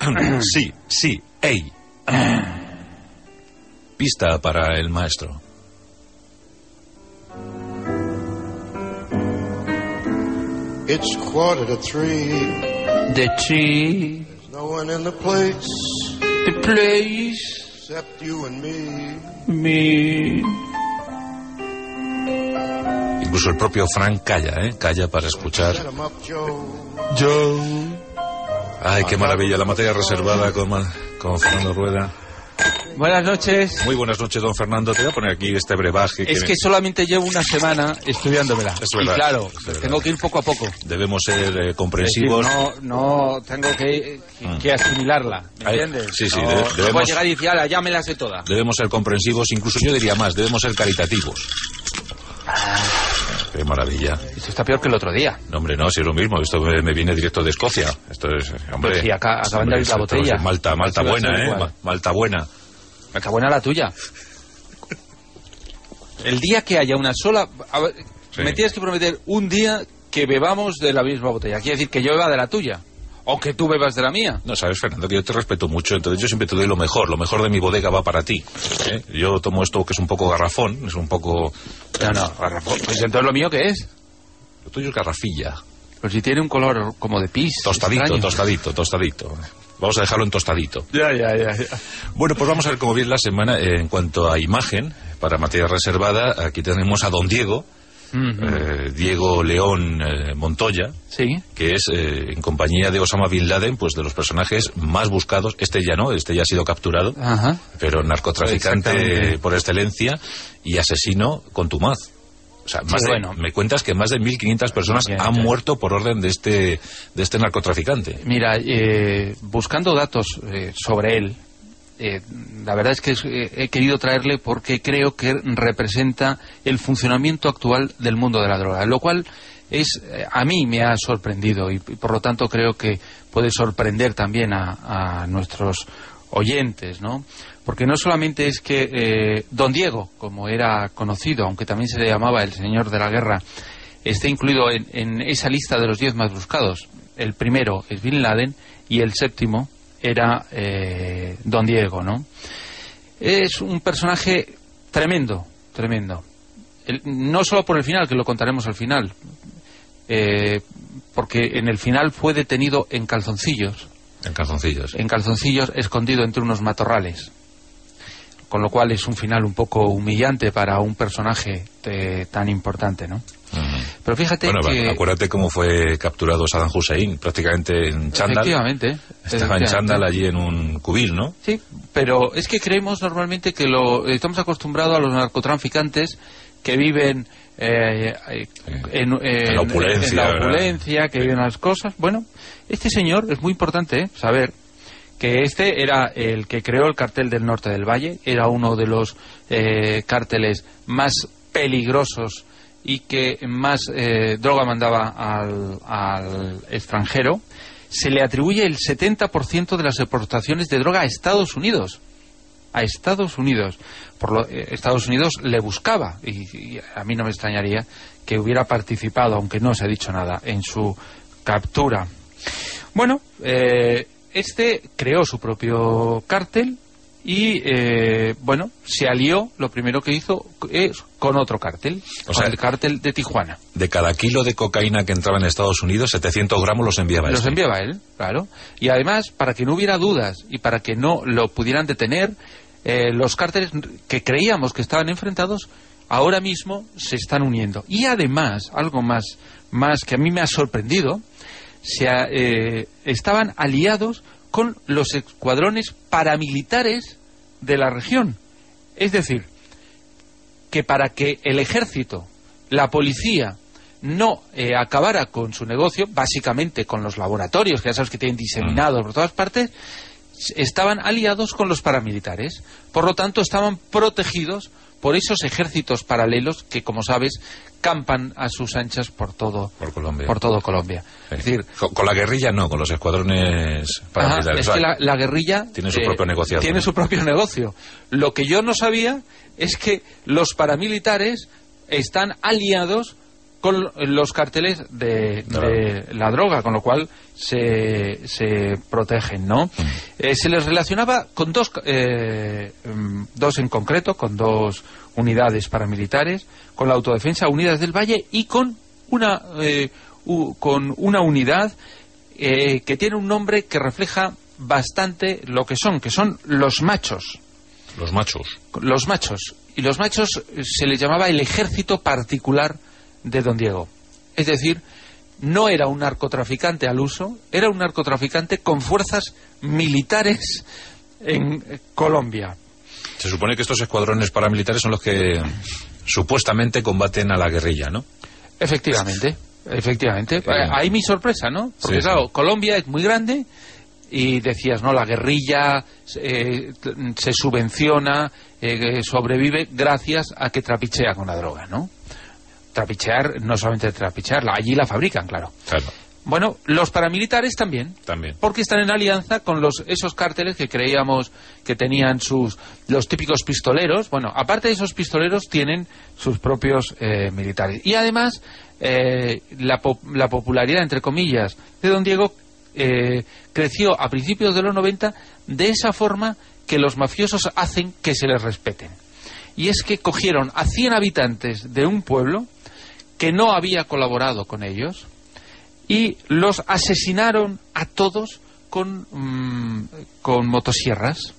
Sí, ey. Pista para el maestro. It's 2:45. The tree. There's no one in the place. The place. Except you and me. Me. Incluso el propio Frank calla, calla para escuchar. Set 'em up, Joe. Joe. Ay, qué maravilla, la materia reservada con Fernando Rueda. Buenas noches. Muy buenas noches, don Fernando. Te voy a poner aquí este brebaje. Es que solamente llevo una semana estudiándomela. Es y verdad, claro, es verdad. tengo que ir poco a poco. Debemos ser Es decir, comprensivos. no tengo que asimilarla, ¿me Ay, entiendes? sí, no voy a debemos, llegar y decir, "Ala, ya me la sé toda". debemos ser comprensivos, incluso yo diría más, debemos ser caritativos. Qué maravilla. Esto está peor que el otro día. No, hombre, no, si es lo mismo. Esto me viene directo de Escocia. Esto es, hombre... Pues sí, acaban de abrir la botella. Es Malta Sí, va a buena, ser igual. Malta buena. Está buena la tuya. El día que haya una sola... A ver, Sí. me tienes que prometer un día que bebamos de la misma botella. Quiere decir que yo beba de la tuya. O que tú bebas de la mía. No, sabes, Fernando, que yo te respeto mucho, entonces yo siempre te doy lo mejor de mi bodega va para ti. Yo tomo esto que es un poco garrafón, es un poco... No, garrafón. Pues entonces lo mío, ¿qué es? Lo tuyo es garrafilla. Pues si tiene un color como de pis. Tostadito. extraño. Vamos a dejarlo en tostadito. Ya. Bueno, pues vamos a ver cómo viene la semana en cuanto a imagen, para materia reservada. Aquí tenemos a don Diego, Diego León Montoya, Sí. que es en compañía de Osama Bin Laden, pues de los personajes más buscados. Este ya ha sido capturado, Ajá. pero narcotraficante Exactamente. por excelencia y asesino contumaz. O sea, me cuentas que más de 1.500 personas han muerto por orden de este narcotraficante. Mira, buscando datos sobre él, la verdad es que he querido traerle porque creo que representa el funcionamiento actual del mundo de la droga, lo cual a mí me ha sorprendido y por lo tanto creo que puede sorprender también a nuestros oyentes, ¿no? Porque no solamente es que don Diego, como era conocido, aunque también se le llamaba el señor de la guerra, esté incluido en esa lista de los 10 más buscados. El primero es Bin Laden y el séptimo era don Diego, ¿no? Es un personaje tremendo. No solo por el final, que lo contaremos al final, porque en el final fue detenido en calzoncillos. En calzoncillos, escondido entre unos matorrales. Con lo cual es un final un poco humillante para un personaje tan importante, ¿no? Pero fíjate que... acuérdate cómo fue capturado Saddam Hussein, prácticamente en chándal. Estaba en chándal allí en un cubil, ¿no? Sí, pero es que creemos normalmente que estamos acostumbrados a los narcotraficantes que viven en la opulencia, que viven las cosas. Bueno, este señor, es muy importante saber que este era el que creó el cartel del Norte del Valle, era uno de los cárteles más peligrosos y que más droga mandaba al extranjero. Se le atribuye el 70% de las exportaciones de droga a Estados Unidos. Estados Unidos le buscaba y a mí no me extrañaría que hubiera participado, aunque no se ha dicho nada, en su captura. Bueno, este creó su propio cártel y, se alió, lo primero que hizo es con otro cártel, el cártel de Tijuana. De cada kilo de cocaína que entraba en Estados Unidos, 700 gramos los enviaba él. Los enviaba él, claro. Y además, para que no hubiera dudas y para que no lo pudieran detener, los cárteles que creíamos que estaban enfrentados, ahora mismo se están uniendo. Y además, algo más que a mí me ha sorprendido, estaban aliados con los escuadrones paramilitares de la región. Es decir, que para que el ejército, la policía, no acabara con su negocio, básicamente con los laboratorios, que ya sabes que tienen diseminados por todas partes, estaban aliados con los paramilitares. Por lo tanto, estaban protegidos por esos ejércitos paralelos que, como sabes, campan a sus anchas por todo Colombia. Sí. Es decir, con la guerrilla no, con los escuadrones paramilitares. Es que la guerrilla tiene su propio negocio. Tiene su propio negocio. Lo que yo no sabía es que los paramilitares están aliados con los cárteles de la droga, con lo cual se protegen, ¿no? Se les relacionaba con dos en concreto, con 2 unidades paramilitares, con la Autodefensa Unidas del Valle y con una unidad que tiene un nombre que refleja bastante lo que son los machos. Los machos. Los machos. Y los machos se les llamaba el ejército particular de don Diego. Es decir, no era un narcotraficante al uso, era un narcotraficante con fuerzas militares en Colombia. Se supone que estos escuadrones paramilitares son los que supuestamente combaten a la guerrilla, ¿no? Efectivamente. Ahí mi sorpresa, ¿no? Porque claro, Colombia es muy grande y decías, no, la guerrilla se subvenciona, sobrevive gracias a que trapichea con la droga, ¿no? Trapichear, no solamente trapichearla, allí la fabrican, claro. Bueno, los paramilitares también, porque están en alianza con esos cárteles que creíamos que tenían los típicos pistoleros. Bueno, aparte de esos pistoleros, tienen sus propios militares. Y además, la popularidad, entre comillas, de don Diego creció a principios de los 90 de esa forma que los mafiosos hacen que se les respeten. Y es que cogieron a 100 habitantes de un pueblo que no había colaborado con ellos y los asesinaron a todos con motosierras.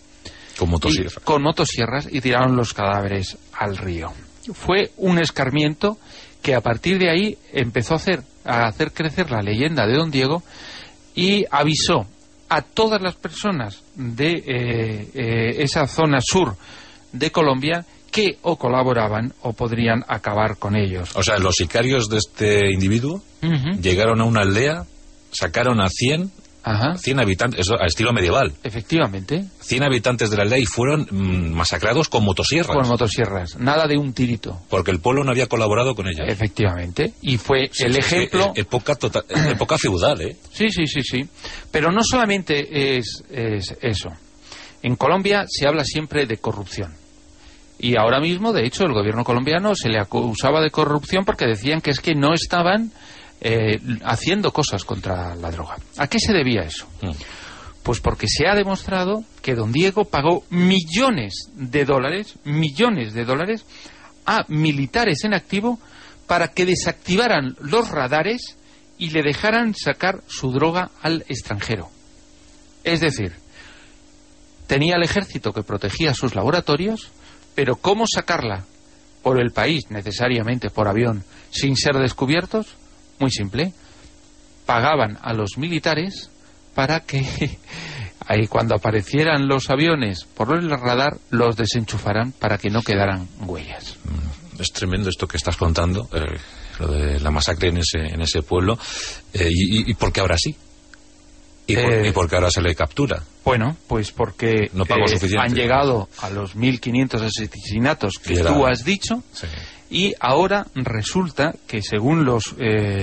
Con motosierras y tiraron los cadáveres al río. Fue un escarmiento que a partir de ahí empezó a hacer crecer la leyenda de don Diego y avisó a todas las personas de esa zona sur de Colombia que o colaboraban o podrían acabar con ellos. O sea, los sicarios de este individuo llegaron a una aldea, sacaron a 100 habitantes, eso a estilo medieval. Efectivamente. 100 habitantes de la aldea y fueron masacrados con motosierras. Con motosierras, nada de un tirito. Porque el pueblo no había colaborado con ellos. Efectivamente. Y fue el ejemplo... Época feudal, ¿eh? Sí. Pero no solamente es eso. En Colombia se habla siempre de corrupción. Y ahora mismo, de hecho, el gobierno colombiano se le acusaba de corrupción porque decían que es que no estaban haciendo cosas contra la droga. ¿A qué se debía eso? Pues porque se ha demostrado que don Diego pagó millones de dólares a militares en activo para que desactivaran los radares y le dejaran sacar su droga al extranjero. Es decir, tenía el ejército que protegía sus laboratorios, pero ¿cómo sacarla por el país, necesariamente por avión, sin ser descubiertos? Muy simple. Pagaban a los militares para que ahí cuando aparecieran los aviones por el radar los desenchufaran para que no quedaran huellas. Es tremendo esto que estás contando, lo de la masacre en ese pueblo. ¿Y por qué ahora sí? ¿Y por qué ahora se le captura? Bueno, pues porque no pagó suficiente. Han llegado a los 1.500 asesinatos que tú has dicho, y ahora resulta que según los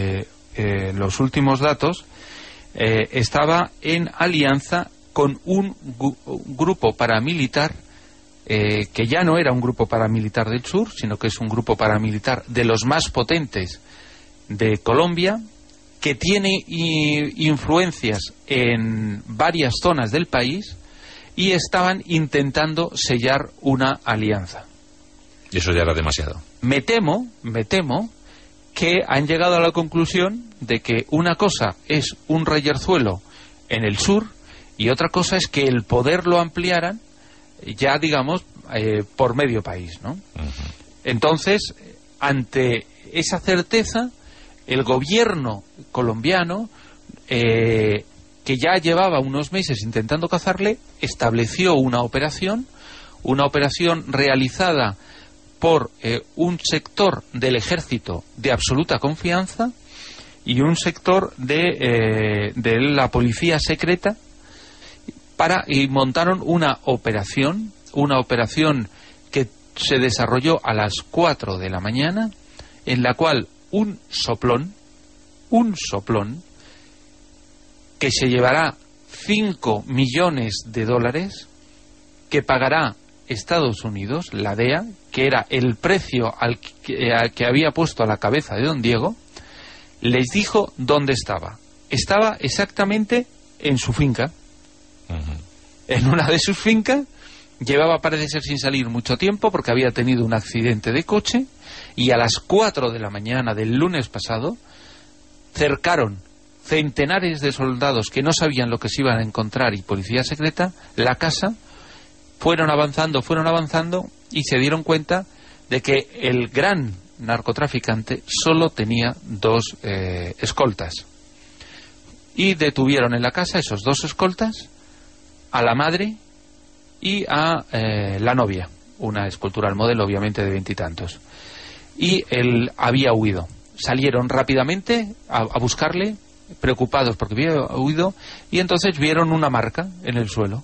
últimos datos, estaba en alianza con un grupo paramilitar que ya no era un grupo paramilitar del sur, sino que es un grupo paramilitar de los más potentes de Colombia, que tiene influencias en varias zonas del país y estaban intentando sellar una alianza. Y eso ya era demasiado. Me temo que han llegado a la conclusión de que una cosa es un reyerzuelo en el sur y otra cosa es que el poder lo ampliaran ya, digamos, por medio país, ¿no? Entonces, ante esa certeza, el gobierno colombiano, que ya llevaba unos meses intentando cazarle, estableció una operación realizada por un sector del ejército de absoluta confianza y un sector de la policía secreta, y montaron una operación que se desarrolló a las 4 de la mañana, en la cual un soplón que se llevará $5 millones, que pagará Estados Unidos, la DEA, que era el precio al que había puesto a la cabeza de don Diego, les dijo dónde estaba. Estaba exactamente en su finca. En una de sus fincas. Llevaba, parece ser, sin salir mucho tiempo porque había tenido un accidente de coche, y a las 4 de la mañana del lunes pasado cercaron centenares de soldados que no sabían lo que se iban a encontrar y policía secreta la casa. Fueron avanzando y se dieron cuenta de que el gran narcotraficante solo tenía 2 escoltas, y detuvieron en la casa esos 2 escoltas, a la madre y a la novia, una escultural modelo obviamente de 20 y tantos, y él había huido. Salieron rápidamente a buscarle, preocupados porque había huido, y entonces vieron una marca en el suelo.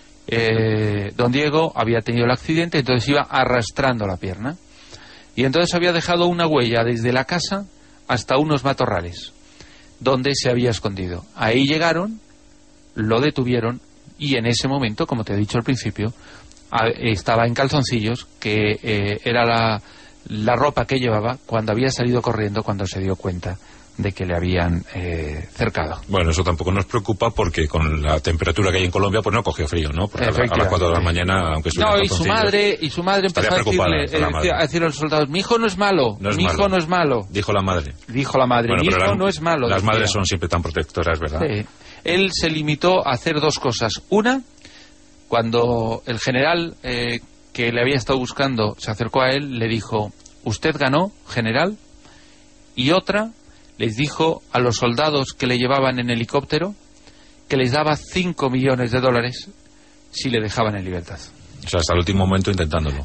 Don Diego había tenido el accidente, entonces iba arrastrando la pierna, y entonces había dejado una huella desde la casa hasta unos matorrales donde se había escondido. Ahí llegaron, lo detuvieron, y en ese momento, como te he dicho al principio, estaba en calzoncillos, que era la ropa que llevaba cuando había salido corriendo, cuando se dio cuenta de que le habían cercado. Bueno, eso tampoco nos preocupa porque con la temperatura que hay en Colombia pues no cogió frío, ¿no? Porque a las 4 de la mañana, aunque estuviera no, y su madre empezó a decirle a los soldados: mi hijo no es malo, mi hijo no es malo. Dijo la madre, bueno, mi hijo no es malo. Las madres son siempre tan protectoras, ¿verdad? Sí. Él se limitó a hacer 2 cosas. Una, cuando el general que le había estado buscando se acercó a él, le dijo: usted ganó, general. Y otra, les dijo a los soldados que le llevaban en helicóptero que les daba $5 millones si le dejaban en libertad. O sea, hasta el último momento intentándolo.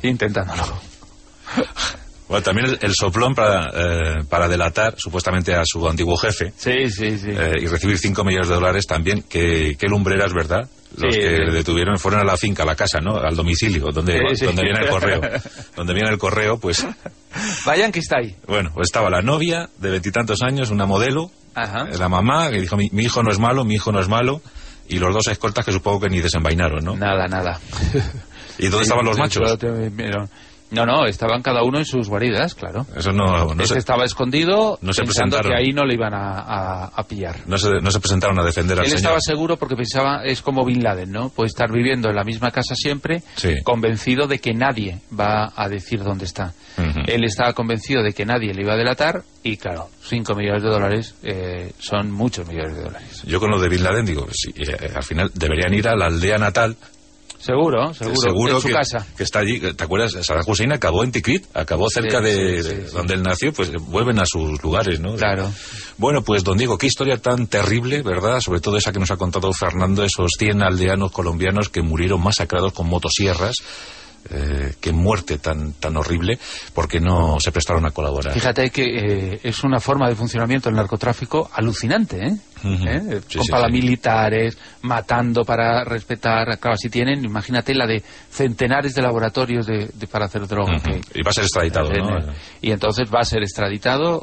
Bueno, también el soplón para delatar supuestamente a su antiguo jefe. Sí. Y recibir $5 millones también. Qué lumbreras, ¿verdad? Los que le detuvieron fueron a la finca, a la casa, ¿no? Al domicilio, donde viene el correo. Donde viene el correo, pues... Vayan que está ahí. Bueno, pues estaba la novia de 20 y tantos años, una modelo. Ajá. La mamá, que dijo: mi hijo no es malo, mi hijo no es malo. Y los 2 escoltas que supongo que ni desenvainaron, ¿no? Nada. ¿Y dónde estaban los machos? No, estaban cada uno en sus guaridas, claro. Eso no estaba escondido, no se pensando presentaron. que ahí no le iban a pillar. No se presentaron a defender al señor. Él estaba seguro porque pensaba, es como Bin Laden, ¿no? Puede estar viviendo en la misma casa siempre, convencido de que nadie va a decir dónde está. Él estaba convencido de que nadie le iba a delatar, y claro, $5 millones son muchos millones de dólares. Yo con lo de Bin Laden digo, sí, al final deberían ir a la aldea natal. Seguro, en su casa. Que está allí. ¿Te acuerdas? Saddam Hussein acabó en Tikrit, acabó cerca de donde él nació, pues vuelven a sus lugares, ¿no? Claro. Bueno, pues don Diego, qué historia tan terrible, ¿verdad? Sobre todo esa que nos ha contado Fernando, esos 100 aldeanos colombianos que murieron masacrados con motosierras. Qué muerte tan horrible, porque no se prestaron a colaborar. Fíjate que es una forma de funcionamiento del narcotráfico alucinante, ¿eh? Con paramilitares, matando para respetar. Claro, si tienen, imagínate la de centenares de laboratorios para hacer droga. Y va a ser extraditado, ¿no? Y entonces va a ser extraditado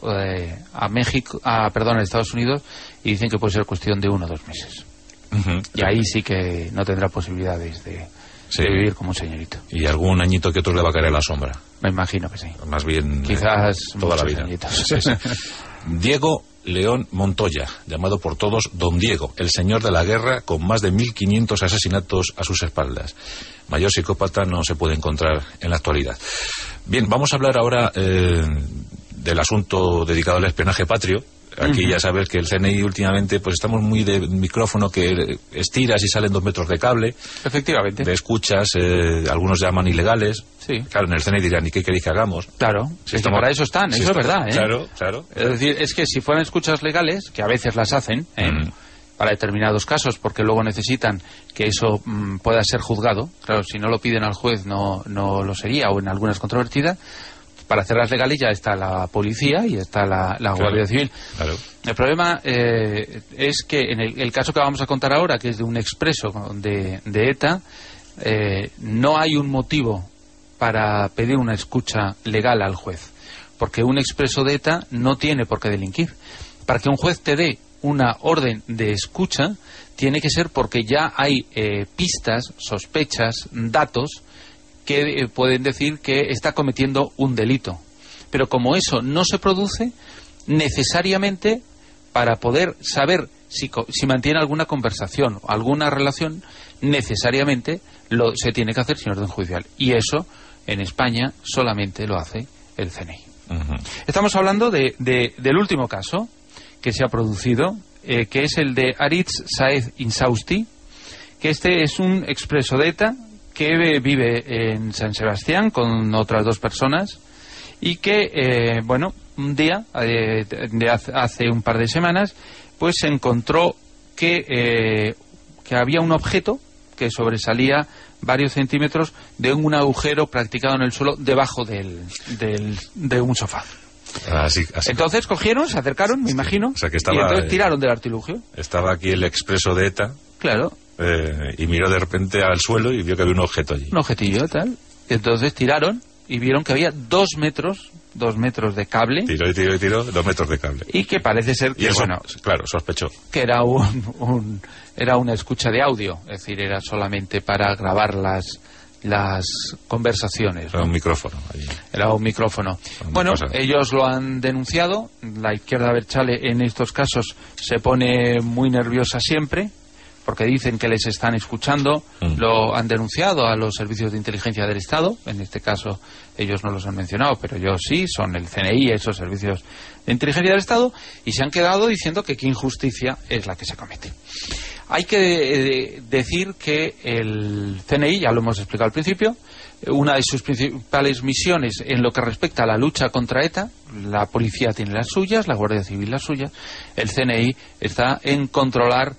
a Estados Unidos, y dicen que puede ser cuestión de 1 o 2 meses. Y ahí sí que no tendrá posibilidades de vivir como un señorito. Y algún añito que otro le va a caer a la sombra. Me imagino que sí. Más bien quizás toda la vida. Diego León Montoya, llamado por todos Don Diego, el señor de la guerra, con más de 1.500 asesinatos a sus espaldas. Mayor psicópata no se puede encontrar en la actualidad. Bien, vamos a hablar ahora del asunto dedicado al espionaje patrio. Aquí ya sabes que el CNI últimamente pues estamos muy de micrófono que estiras y salen 2 metros de cable. Efectivamente. De escuchas, algunos llaman ilegales. Sí. Claro, en el CNI dirán: ¿y qué queréis que hagamos? Claro, si estamos, para eso están, eso es verdad, ¿eh? Claro. Es decir, es que si fueran escuchas legales, que a veces las hacen, para determinados casos, porque luego necesitan que eso pueda ser juzgado. Claro, si no lo piden al juez no lo sería, o en algunas controvertidas. Para hacerlas legales ya está la policía y está la Guardia Civil. Claro. El problema es que en el caso que vamos a contar ahora, que es de un expreso de ETA, no hay un motivo para pedir una escucha legal al juez, porque un expreso de ETA no tiene por qué delinquir. Para que un juez te dé una orden de escucha, tiene que ser porque ya hay pistas, sospechas, datos que pueden decir que está cometiendo un delito. Pero como eso no se produce, necesariamente, para poder saber si mantiene alguna conversación o alguna relación, necesariamente se tiene que hacer sin orden judicial. Y eso, en España, solamente lo hace el CNI. Estamos hablando del último caso que se ha producido, que es el de Aritz Saez Insausti, que este es un expreso de ETA que vive en San Sebastián con otras 2 personas y que, un día, hace un par de semanas, pues se encontró que había un objeto que sobresalía varios centímetros de un agujero practicado en el suelo debajo de un sofá. Así. Entonces cogieron, se acercaron, me imagino, o sea, que y entonces tiraron del artilugio. Estaba aquí el expreso de ETA. Claro. Y miró de repente al suelo y vio que había un objeto allí. Un objetillo, tal. Entonces tiraron y vieron que había 2 metros de cable. Tiró, 2 metros de cable. Y que parece ser que, y eso, claro, sospechó. Que era era una escucha de audio, es decir, era solamente para grabar las conversaciones, ¿no? Era un micrófono allí. Era un micrófono. Bueno, ellos lo han denunciado. La izquierda abertzale en estos casos se pone muy nerviosa siempre, porque dicen que les están escuchando. Lo han denunciado a los servicios de inteligencia del Estado. En este caso ellos no los han mencionado, pero yo sí, son el CNI, esos servicios de inteligencia del Estado, y se han quedado diciendo que qué injusticia es la que se comete. Hay que decir que el CNI, ya lo hemos explicado al principio, una de sus principales misiones en lo que respecta a la lucha contra ETA, la policía tiene las suyas, la Guardia Civil las suyas, el CNI está en controlar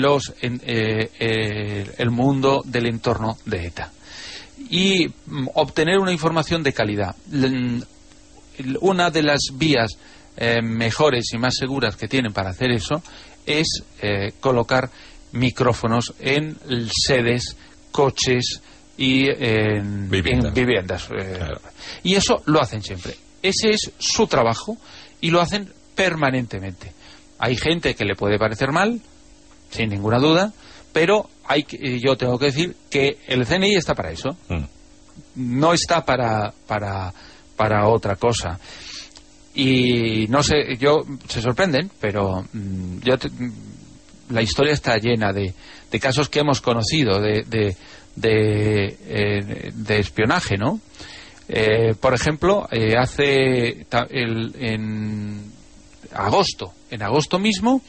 el mundo del entorno de ETA y obtener una información de calidad. Una de las vías mejores y más seguras que tienen para hacer eso es colocar micrófonos en sedes, coches y en viviendas. Claro. Y eso lo hacen siempre. Ese es su trabajo y lo hacen permanentemente. Hay gente que le puede parecer mal, sin ninguna duda, pero yo tengo que decir que el CNI está para eso. No está para otra cosa. Y no sé, se sorprenden, pero la historia está llena de casos que hemos conocido de espionaje, ¿no? Por ejemplo, en agosto mismo,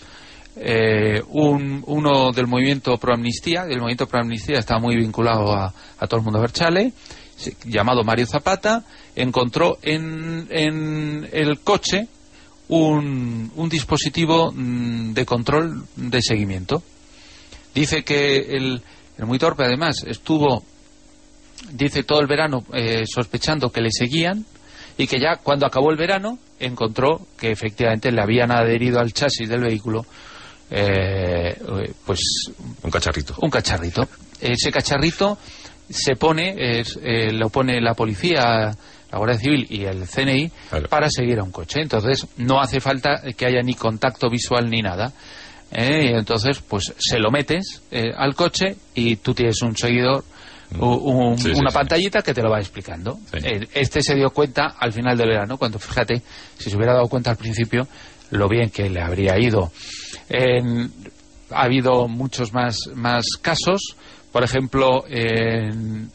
uno del movimiento pro amnistía estaba muy vinculado a todo el mundo abertzale, llamado Mario Zapata, encontró en el coche un dispositivo de control de seguimiento. Dice que el muy torpe, además, estuvo, dice, todo el verano sospechando que le seguían, y que ya cuando acabó el verano encontró que efectivamente le habían adherido al chasis del vehículo pues un cacharrito. Ese cacharrito se pone, lo pone la policía, la Guardia Civil y el CNI, claro, para seguir a un coche. Entonces no hace falta que haya ni contacto visual ni nada. Entonces pues se lo metes al coche y tú tienes un seguidor, una pantallita que te lo va explicando. Este se dio cuenta al final del verano, cuando, fíjate, si se hubiera dado cuenta al principio, lo bien que le habría ido. Ha habido muchos más casos. Por ejemplo, en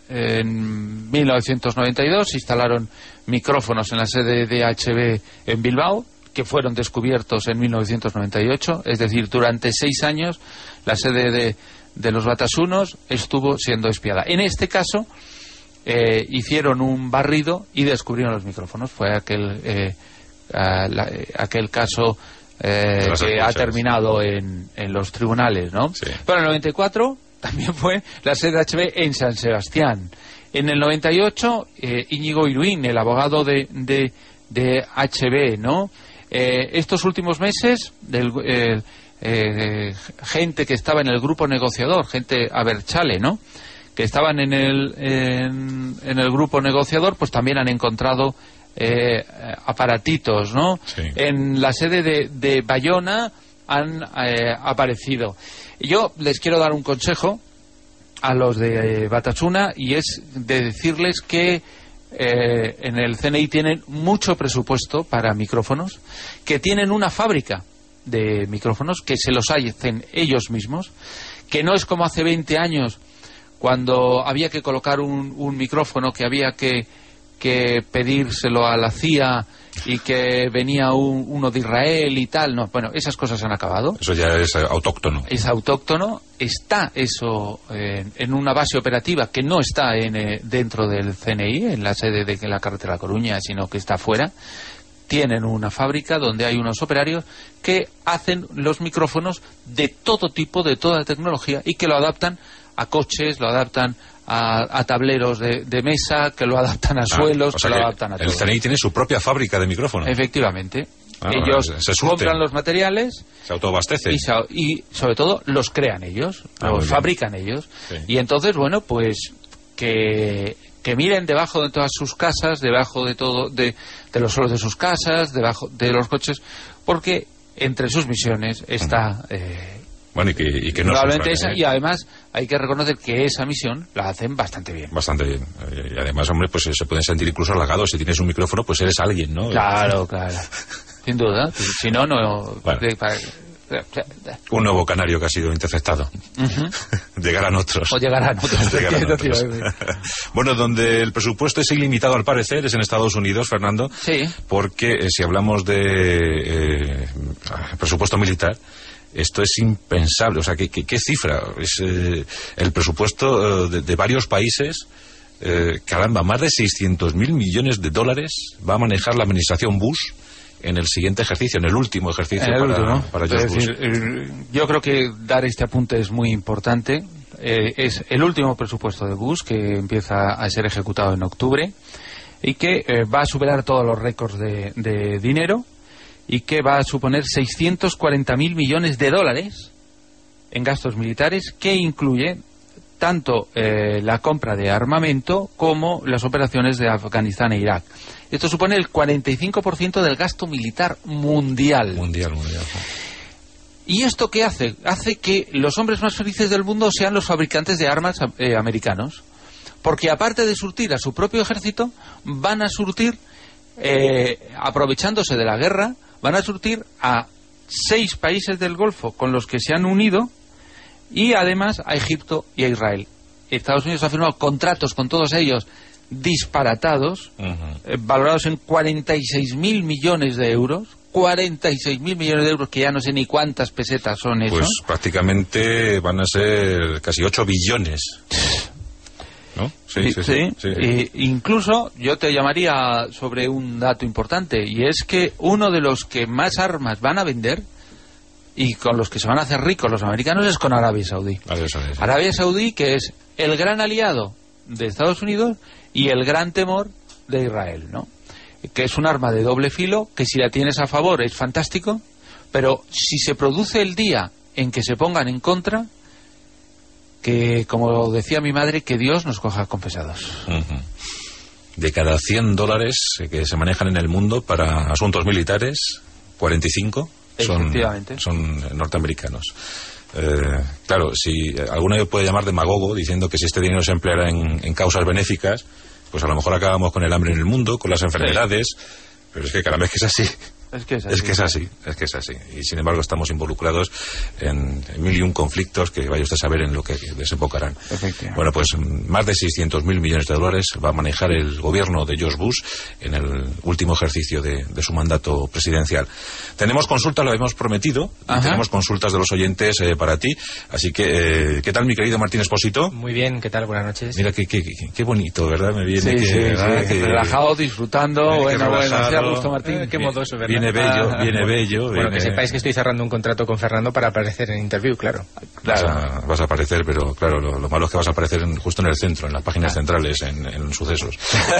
1992 se instalaron micrófonos en la sede de DHB en Bilbao, que fueron descubiertos en 1998. Es decir, durante 6 años la sede de los Batasunos estuvo siendo espiada. En este caso hicieron un barrido y descubrieron los micrófonos. Fue aquel caso que ha terminado en los tribunales, ¿no? Sí. Pero en el 94 también fue la sede de HB en San Sebastián. En el 98 Íñigo Iruín, el abogado de HB, ¿no? Estos últimos meses gente que estaba en el grupo negociador, gente abertzale, ¿no?, que estaban en el grupo negociador, pues también han encontrado aparatitos, ¿no? Sí. En la sede de Bayona han aparecido. Yo les quiero dar un consejo a los de Batasuna, y es de decirles que en el CNI tienen mucho presupuesto para micrófonos, que tienen una fábrica de micrófonos que se los hacen ellos mismos, que no es como hace 20 años cuando había que colocar un micrófono que había que pedírselo a la CIA y que venía uno de Israel y tal. No, bueno, esas cosas han acabado. Eso ya es autóctono. Es autóctono. Está eso en una base operativa que no está dentro del CNI, en la sede de la carretera de La Coruña, sino que está fuera. Tienen una fábrica donde hay unos operarios que hacen los micrófonos de todo tipo, de toda tecnología, y que lo adaptan a coches, lo adaptan a tableros de mesa, que lo adaptan a suelos, que lo adaptan a todo. El CNI tiene su propia fábrica de micrófonos. Efectivamente. Ellos compran los materiales, se autoabastecen y sobre todo los crean ellos, los fabrican ellos. Sí. Y entonces, bueno, pues que miren debajo de todas sus casas, debajo de todo, de los suelos de sus casas, debajo de los coches, porque entre sus misiones está... bueno, y que no probablemente esa, y además hay que reconocer que esa misión la hacen bastante bien. Bastante bien. Y además, hombre, pues se pueden sentir incluso halagados. Si tienes un micrófono, pues eres alguien, ¿no? Claro, claro. Sin duda. Si no, no... Bueno. Un nuevo canario que ha sido interceptado. Llegarán otros. O llegarán otros. Bueno, donde el presupuesto es ilimitado al parecer es en Estados Unidos, Fernando. Sí. Porque si hablamos de presupuesto militar, esto es impensable. O sea, ¿qué cifra? Es el presupuesto de varios países. Caramba, más de 600.000 millones de dólares va a manejar la administración Bush en el siguiente ejercicio, en el último ejercicio para George Bush. Yo creo que dar este apunte es muy importante. Es el último presupuesto de Bush, que empieza a ser ejecutado en octubre, y que va a superar todos los récords de dinero, y que va a suponer 640.000 millones de dólares en gastos militares, que incluye tanto la compra de armamento como las operaciones de Afganistán e Irak. Esto supone el 45% del gasto militar mundial. Mundial. ¿Y esto qué hace? Hace que los hombres más felices del mundo sean los fabricantes de armas americanos. Porque aparte de surtir a su propio ejército, van a surtir, aprovechándose de la guerra, van a surtir a 6 países del Golfo con los que se han unido, y además a Egipto y a Israel. Estados Unidos ha firmado contratos con todos ellos disparatados, valorados en 46.000 millones de euros. 46.000 millones de euros, que ya no sé ni cuántas pesetas son eso. Pues prácticamente van a ser casi 8 billones. ¿No? Sí. Incluso yo te llamaría sobre un dato importante, y es que uno de los que más armas van a vender y con los que se van a hacer ricos los americanos es con Arabia Saudí. Arabia Saudí, que es el gran aliado de Estados Unidos y el gran temor de Israel, ¿no? Que es un arma de doble filo, que si la tienes a favor es fantástico, pero si se produce el día en que se pongan en contra, que, como decía mi madre, que Dios nos coja confesados. De cada $100 que se manejan en el mundo para asuntos militares, 45 son norteamericanos. Claro, si alguno puede llamar demagogo diciendo que si este dinero se empleara en causas benéficas, pues a lo mejor acabamos con el hambre en el mundo, con las enfermedades, pero es que caramba, es que es así. Es que es así. Y sin embargo estamos involucrados en 1001 conflictos que vaya usted a saber en lo que desembocarán. Bueno, pues más de 600.000 millones de dólares va a manejar el gobierno de George Bush en el último ejercicio de su mandato presidencial. Tenemos consultas, lo habíamos prometido, y tenemos consultas de los oyentes para ti. Así que, ¿qué tal, mi querido Martín Expósito? Muy bien, ¿qué tal? Buenas noches. Mira, qué bonito, ¿verdad? Me viene relajado, disfrutando. Bueno, sea gusto, Martín. Qué modoso, ¿verdad? Viene bello. Bueno, que sepáis que estoy cerrando un contrato con Fernando para aparecer en Interview, claro. Vas a aparecer, pero claro, lo malo es que vas a aparecer justo en el centro, en las páginas centrales, en sucesos.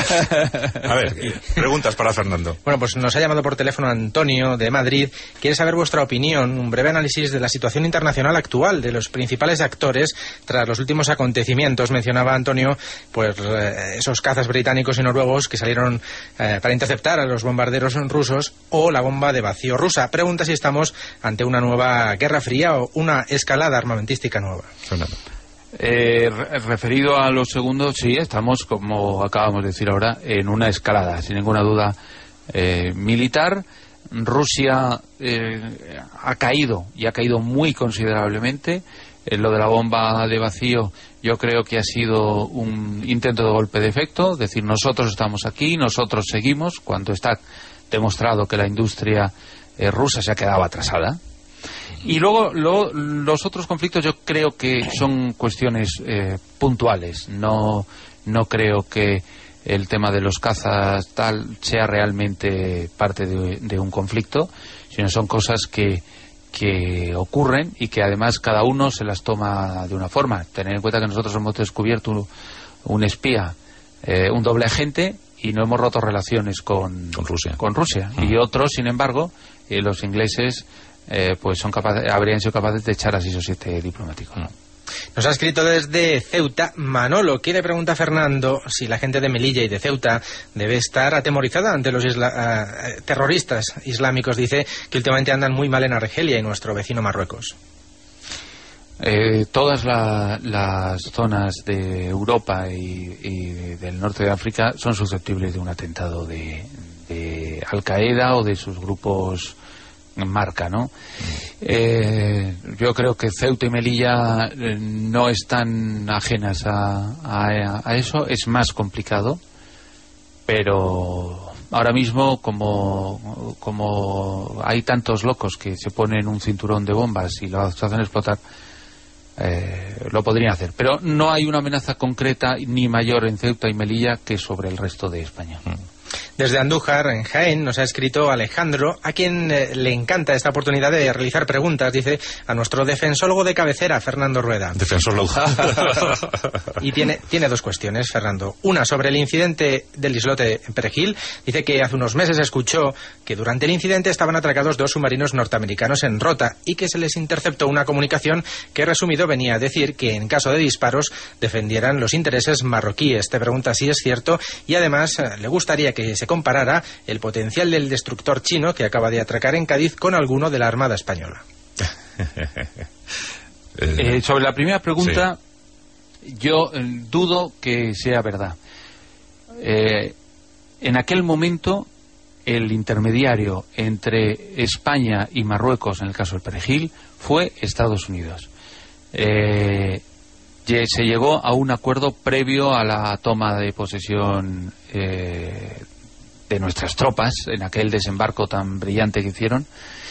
A ver, preguntas para Fernando. Bueno, pues nos ha llamado por teléfono Antonio, de Madrid. Quiere saber vuestra opinión, un breve análisis de la situación internacional actual, de los principales actores tras los últimos acontecimientos. Mencionaba Antonio, pues esos cazas británicos y noruegos que salieron para interceptar a los bombarderos rusos, o la bomba de vacío rusa. Pregunta si estamos ante una nueva guerra fría o una escalada armamentística nueva. Referido a los segundos, sí, estamos, como acabamos de decir ahora, en una escalada, sin ninguna duda, militar. Rusia ha caído, y ha caído muy considerablemente. Lo de la bomba de vacío yo creo que ha sido un intento de golpe de efecto, es decir, nosotros estamos aquí, nosotros seguimos, cuando está demostrado que la industria rusa se ha quedado atrasada. Y luego los otros conflictos yo creo que son cuestiones puntuales. No creo que el tema de los cazas tal sea realmente parte de un conflicto, sino son cosas que ocurren y que además cada uno se las toma de una forma. Tener en cuenta que nosotros hemos descubierto un espía, un doble agente, y no hemos roto relaciones con Rusia. Y otros, sin embargo, los ingleses pues habrían sido capaces de echar a 6 o 7 diplomáticos. Nos ha escrito desde Ceuta Manolo, que le pregunta a Fernando si la gente de Melilla y de Ceuta debe estar atemorizada ante los terroristas islámicos. Dice que últimamente andan muy mal en Argelia y nuestro vecino Marruecos. Todas las zonas de Europa y del norte de África son susceptibles de un atentado de Al-Qaeda o de sus grupos marca, ¿no? Yo creo que Ceuta y Melilla no están ajenas a eso. Es más complicado, pero ahora mismo como hay tantos locos que se ponen un cinturón de bombas y lo hacen explotar, lo podrían hacer, pero no hay una amenaza concreta ni mayor en Ceuta y Melilla que sobre el resto de España. Desde Andújar, en Jaén, nos ha escrito Alejandro, a quien le encanta esta oportunidad de realizar preguntas, dice, a nuestro defensólogo de cabecera, Fernando Rueda. Defensólogo. Y tiene 2 cuestiones, Fernando. Una sobre el incidente del islote Perejil. Dice que hace unos meses escuchó que durante el incidente estaban atracados 2 submarinos norteamericanos en Rota y que se les interceptó una comunicación que, resumido, venía a decir que en caso de disparos defendieran los intereses marroquíes. Te pregunta si es cierto y además le gustaría que se comparara el potencial del destructor chino que acaba de atracar en Cádiz con alguno de la Armada Española. Sobre la primera pregunta, sí. Yo dudo que sea verdad. En aquel momento, el intermediario entre España y Marruecos, en el caso del Perejil, fue Estados Unidos. Se llegó a un acuerdo previo a la toma de posesión de nuestras tropas en aquel desembarco tan brillante que hicieron,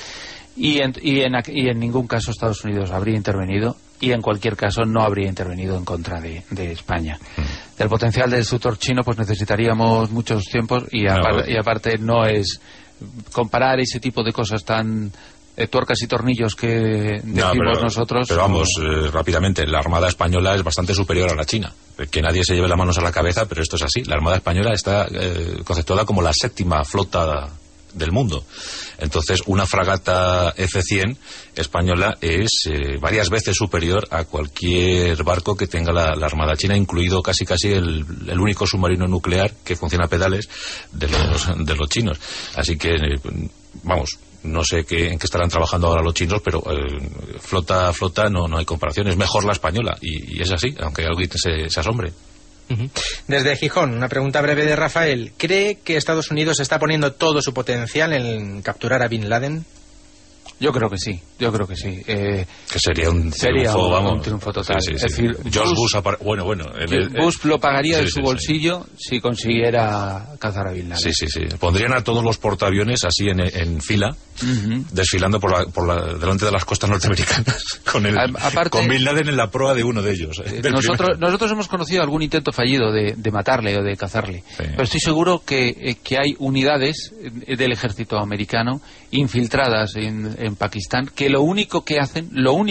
y en ningún caso Estados Unidos habría intervenido, y en cualquier caso no habría intervenido en contra de España. Del potencial del destructor chino pues necesitaríamos muchos tiempos y aparte no es comparar ese tipo de cosas tan tuercas y tornillos que decimos nosotros. Pero vamos, rápidamente, la Armada Española es bastante superior a la China. Que nadie se lleve las manos a la cabeza, pero esto es así. La Armada Española está conceptuada como la 7ª flota del mundo. Entonces, una fragata F-100 española es varias veces superior a cualquier barco que tenga la Armada China, incluido casi el único submarino nuclear que funciona a pedales de los chinos. Así que, vamos, no sé en qué estarán trabajando ahora los chinos, pero flota no hay comparación. Es mejor la española, y es así, aunque alguien se asombre. Desde Gijón, una pregunta breve de Rafael. ¿Cree que Estados Unidos está poniendo todo su potencial en capturar a Bin Laden? Yo creo que sí. Que sería un triunfo total. Sí. Es decir, George Bush Bush lo pagaría de su bolsillo si consiguiera cazar a Bin Laden. Sí. Pondrían a todos los portaaviones así en fila, desfilando delante de las costas norteamericanas, con Bin Laden en la proa de uno de ellos. Nosotros hemos conocido algún intento fallido de matarle o de cazarle, pero estoy seguro que hay unidades del ejército americano infiltradas en Pakistán que lo único que hacen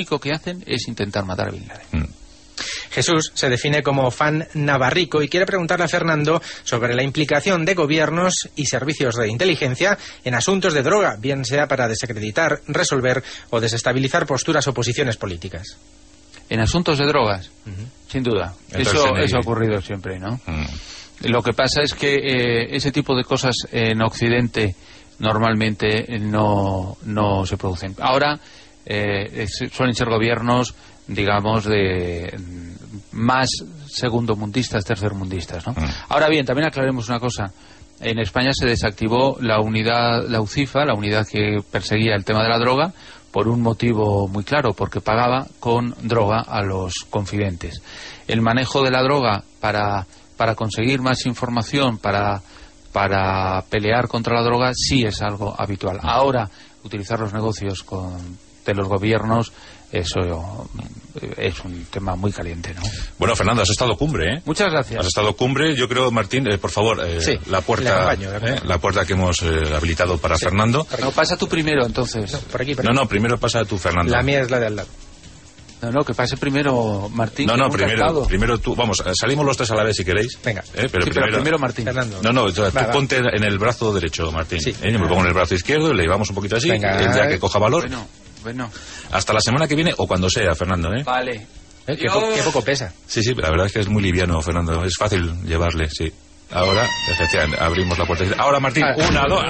es intentar matar a Bin Laden. Jesús se define como fan navarrico y quiere preguntarle a Fernando sobre la implicación de gobiernos y servicios de inteligencia en asuntos de droga, bien sea para desacreditar, resolver o desestabilizar posturas o posiciones políticas. En asuntos de drogas, sin duda. Eso ha ocurrido siempre, ¿no? Lo que pasa es que ese tipo de cosas en Occidente normalmente no se producen. Ahora suelen ser gobiernos, digamos, más segundomundistas, tercermundistas, ¿no? Ahora bien, también aclaremos una cosa. En España se desactivó la UCIFA, la unidad que perseguía el tema de la droga, por un motivo muy claro, porque pagaba con droga a los confidentes. El manejo de la droga para conseguir más información, para pelear contra la droga, sí es algo habitual. Ahora, utilizar los negocios de los gobiernos, eso es un tema muy caliente, ¿no? Bueno, Fernando, has estado cumbre, ¿eh? Muchas gracias. Has estado cumbre. Yo creo, Martín, por favor, sí, la puerta la puerta que hemos habilitado para Fernando. No, pasa tú primero, entonces. No, por aquí. No, primero pasa tú, Fernando. La mía es la de al lado. No, que pase primero Martín. No, primero tú. Vamos, salimos los tres a la vez si queréis. Venga. Pero primero Martín. Fernando. No, tú ponte en el brazo derecho, Martín. Sí. Yo me pongo en el brazo izquierdo y le llevamos un poquito así. Venga. Él ya que coja valor. Bueno. Hasta la semana que viene o cuando sea, Fernando, ¿eh? Vale. Qué poco pesa. Sí, la verdad es que es muy liviano, Fernando. Es fácil llevarle, sí. Ahora, efectivamente, abrimos la puerta. Ahora, Martín, 1, 2...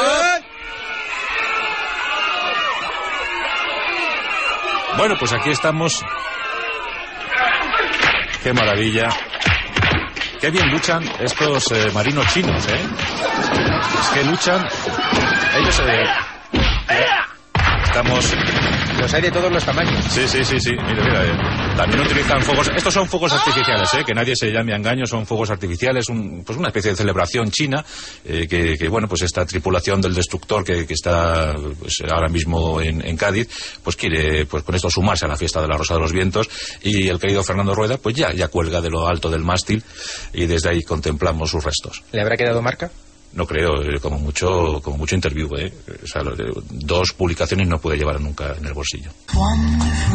Bueno, pues aquí estamos. Qué maravilla. Qué bien luchan estos marinos chinos, ¿eh? Es que luchan. Ellos estamos... Los hay de todos los tamaños. Sí. Mira. También utilizan fuegos... Estos son fuegos artificiales, que nadie se llame a engaño. Son fuegos artificiales, pues una especie de celebración china, que bueno, pues esta tripulación del destructor que está pues, ahora mismo en Cádiz, pues quiere pues con esto sumarse a la fiesta de la Rosa de los Vientos, y el querido Fernando Rueda pues ya cuelga de lo alto del mástil y desde ahí contemplamos sus restos. ¿Le habrá quedado marca? No creo, como mucho interview, O sea, 2 publicaciones no puede llevar nunca en el bolsillo.